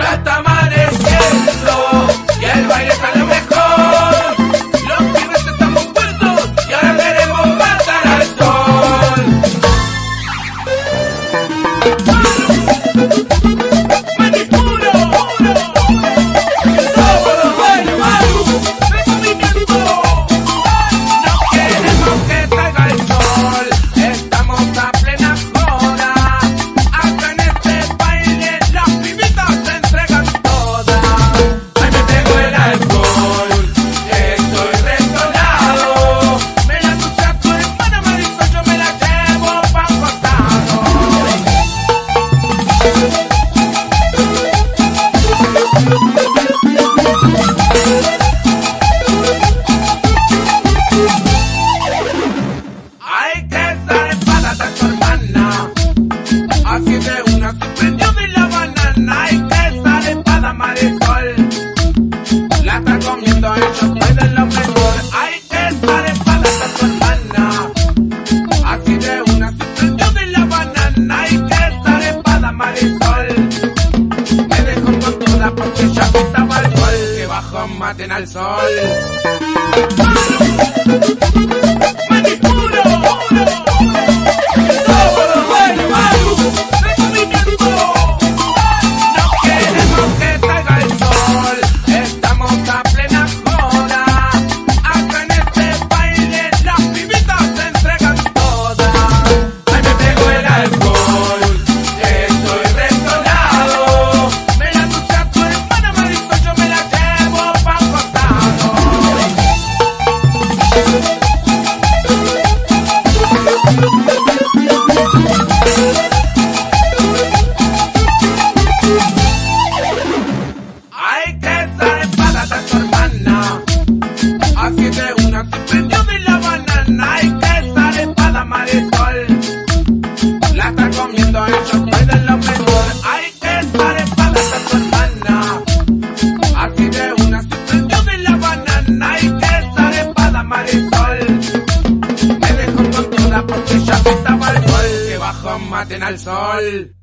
Ya está amaneciendo y el baile está lo mejor. Los pibes estamos puestos y ahora queremos matar al sol. ¡Manipuro! ¡Somos los dueños, Manu! ¡De movimiento! No queremos que salga el sol. Estamos a plena joda. Acá en este baile las pibitas se entregan todas. Ay, me pego el alcohol, estoy resonado. Me la puse a tu hermana Marisol, yo me la llevo pa' un costado. Hay que estar espada a tu hermana. Así de una se prendió de la banana. Hay que estar espada Marisol. La está comiendo el chocolate de lo mejor. Hay que estar espada a tu hermana. Así de una se prendió de la banana. Hay que estar espada Marisol. Me dejó con toda porque ya pintaba el sol. Que bajo maten al sol. ¡Manipuro! ¡Somos los dueños, Manu! ¡De movimiento! No queremos que salga el sol. Estamos a plena joda. Acá en este baile las pibitas se entregan todas. Ay, me pego el alcohol, estoy resonado. Me la puse a tu hermana Marisol, yo me la llevo pa' un costado. Hay que estar espada a tu hermana. Así de una se prendió de la banana. Hay que estar espada Marisol. La está comiendo el chocolate de lo mejor. Hay que estar espada a tu hermana. Así de una se prendió de la banana. Hay que estar espada Marisol. Me dejó con toda porque ya pintaba el sol. Que bajo maten al sol.